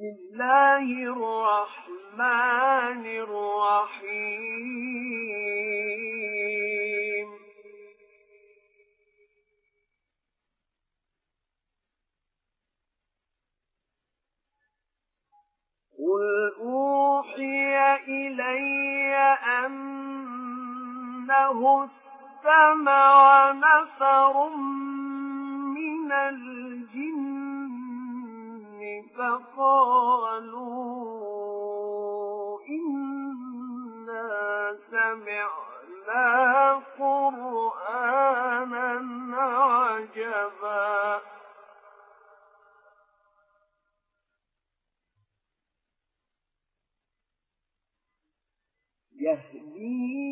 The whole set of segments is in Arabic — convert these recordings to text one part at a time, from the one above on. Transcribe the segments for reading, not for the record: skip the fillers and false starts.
الله الرحمن الرحيم قل أوحي إلي أنه استمع نفر من الجن فقالوا إنا سمعنا قرآنا عجبا يهدي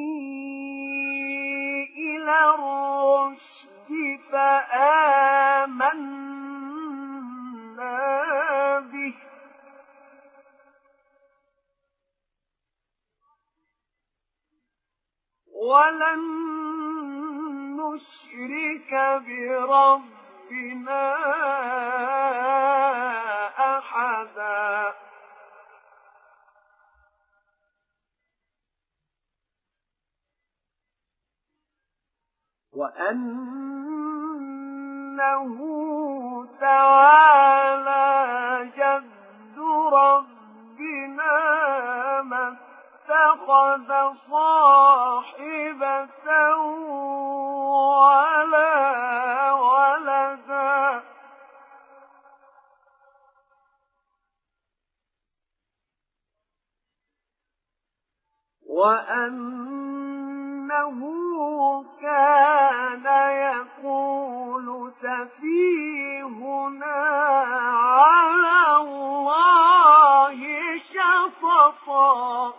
إلى الرشد فآمنا به ولن نشرك بربنا أحدا وأنه تعالى جد ربنا ما اتخذ صاحبة ولا ولدا وأنه كان يقول سفيهنا على الله شططا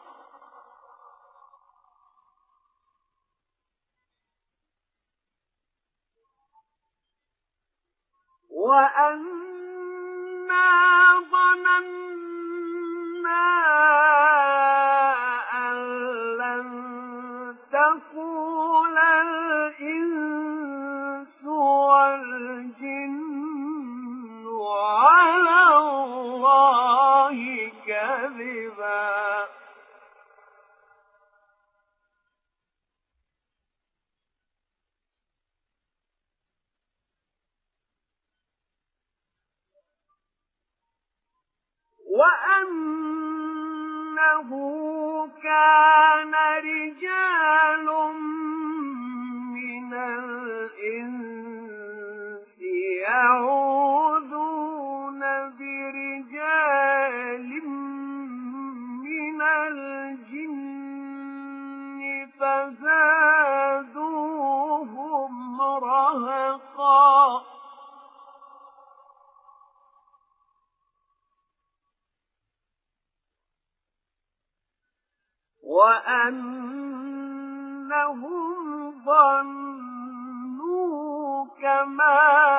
وأنا ظننا أن لن تقول الإنس والجن على الله كذبا وأنه كان رجال من الإنس يعوذون برجال من الجن فزادوهم رهقا وأنهم ظنوا كما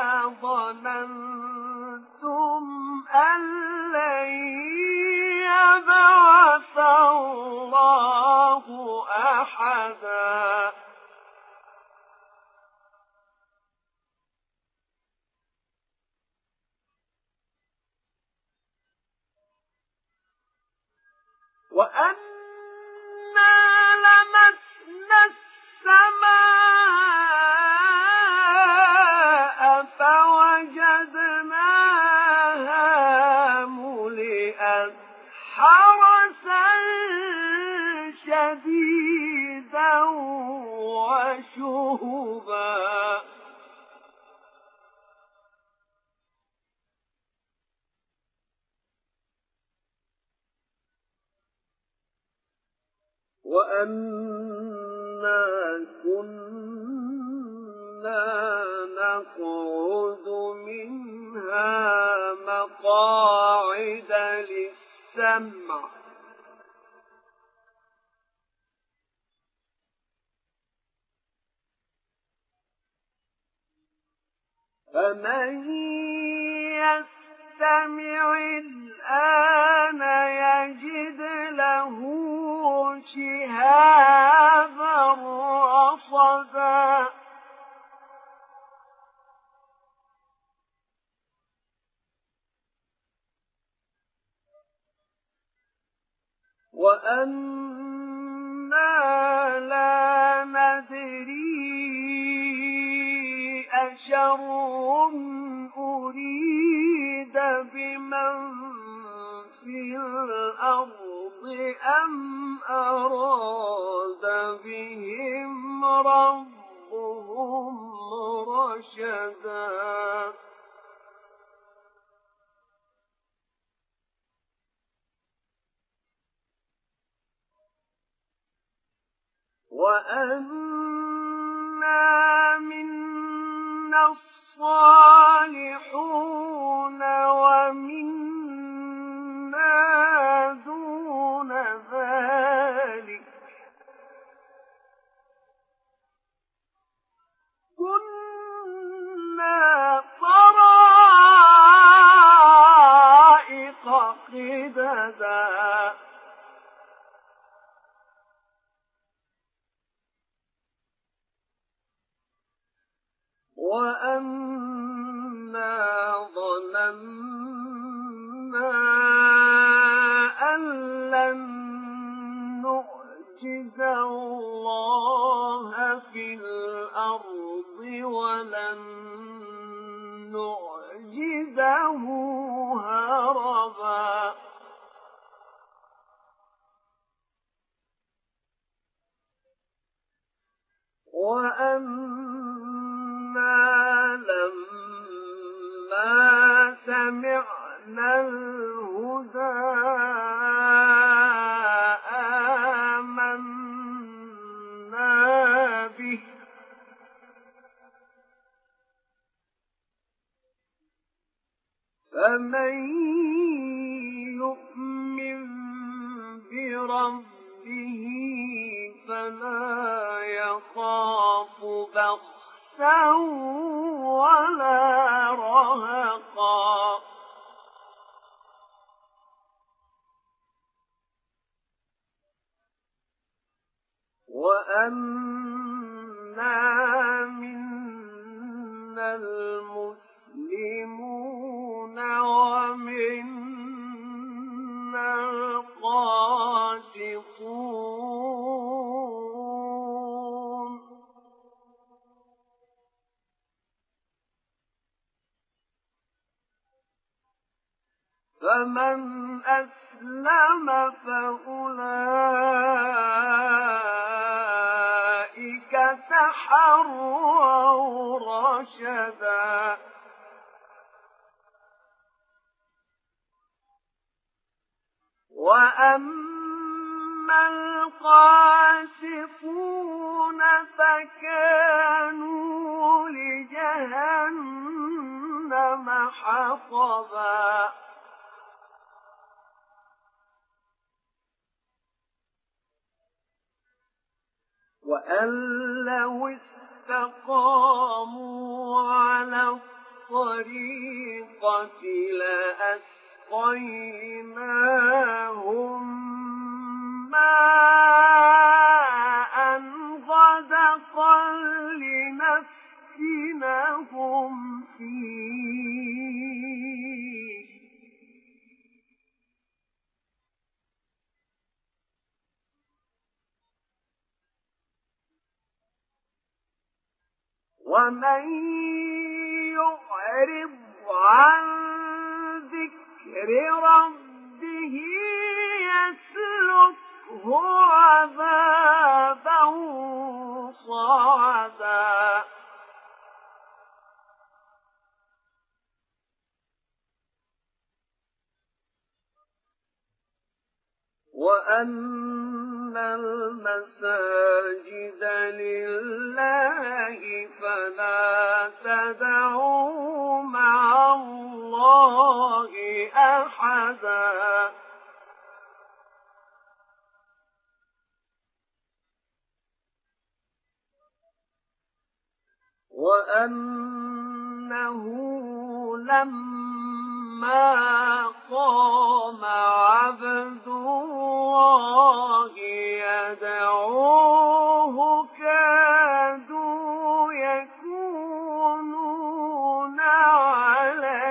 ظننتم أن لن يبعث الله أحدا وأنا لمسنا السماء فوجدناها ملئت حرسا شديدا وشهبا وأنا كنا نقعد منها مقاعد للسمع فمن يستمع الآن يجد له شهابا رصدا وأنا لا ندري أشر أريد بمن في الأرض أم أراد بهم ربهم رشدا وأنا منا الصالحون ومنا دون ذلك كنا طرائق قددا وأنا ظننا أن لن نعجز الله في الأرض ولن نعجزه هربا وأنا لما سمعنا الهدى آمنا به فمن يؤمن بربه فلا يخاف بخسا ولا رهقا وأنا منا المسلمون ومنا القاسطون فمن أسلم فأولئك تحروا رشدا وأما القاسطون فكانوا لجهنم حطبا وأن لو استقاموا على الطريقة لأسقيناهم ماء غدقا لنفتنهم فيه ومن يعرض عن ذكر ربه يسلكه عذابا صعدا وأن المساجد لله فلا تدعوا مع الله أحدا وأنه لما قام عبد الله يدعوه كادوا يكونون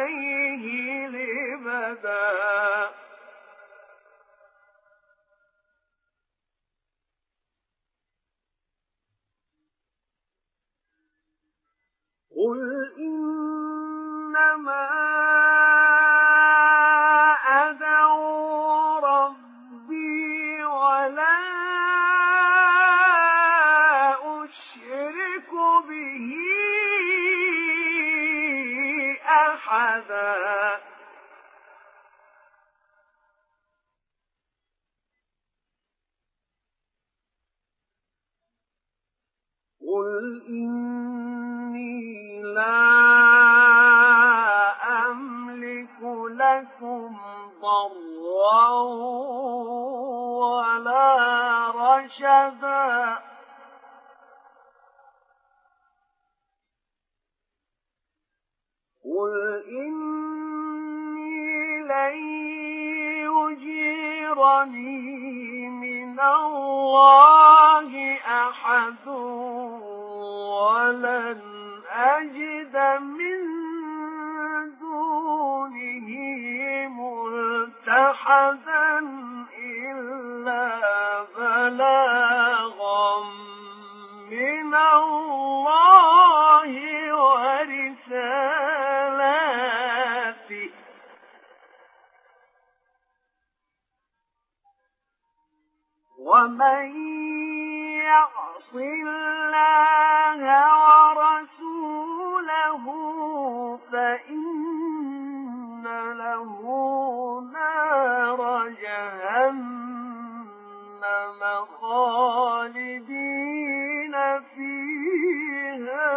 عليه لبدا قل إنما أدعو ربي ولا أشرك به أحدا قل إني لا أملك لكم ضرا ولا رشدا قل إني لن يجيرني من الله أحد ولن أجد من دونه ملتحدا إلا بلاغا من الله ورسالاته ومن يعص الله ورسوله فإن له نار جهنم خالدين فيها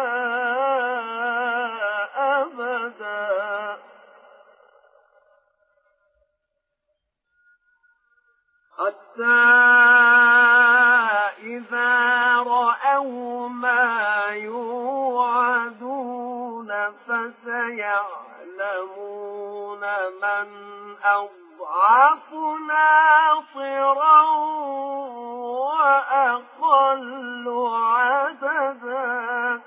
أبدا حتى إذا رأوا ما يوعدون فسيعلمون من أضعف ناصرا وأقل عددا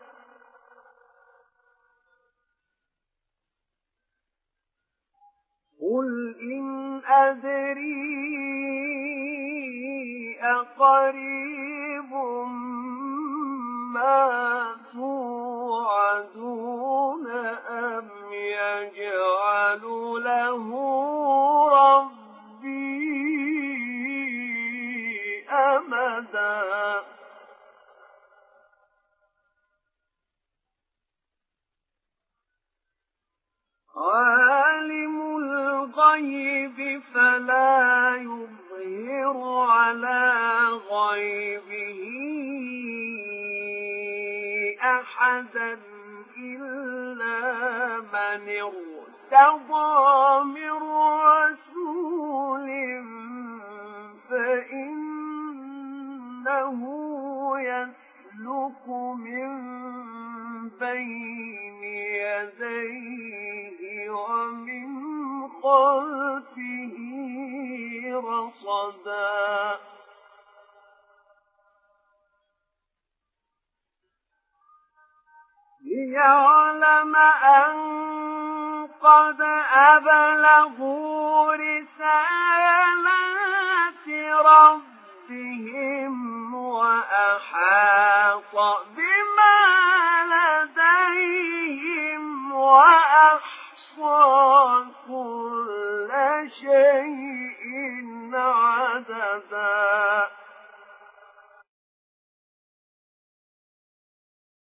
قل إن أدري أقريب ما توعدون أم يجعل له ربي أمدا عالم الغيب فلا يظهر على غيبه أحدا إلا من ارتضى من رسول فإنه يسلك من بين يديه ومن خلفه رصدا ليعلم أن قد أبلغوا رسالات ربهم وأحاط بما لديهم وأحصى كل شيء عددا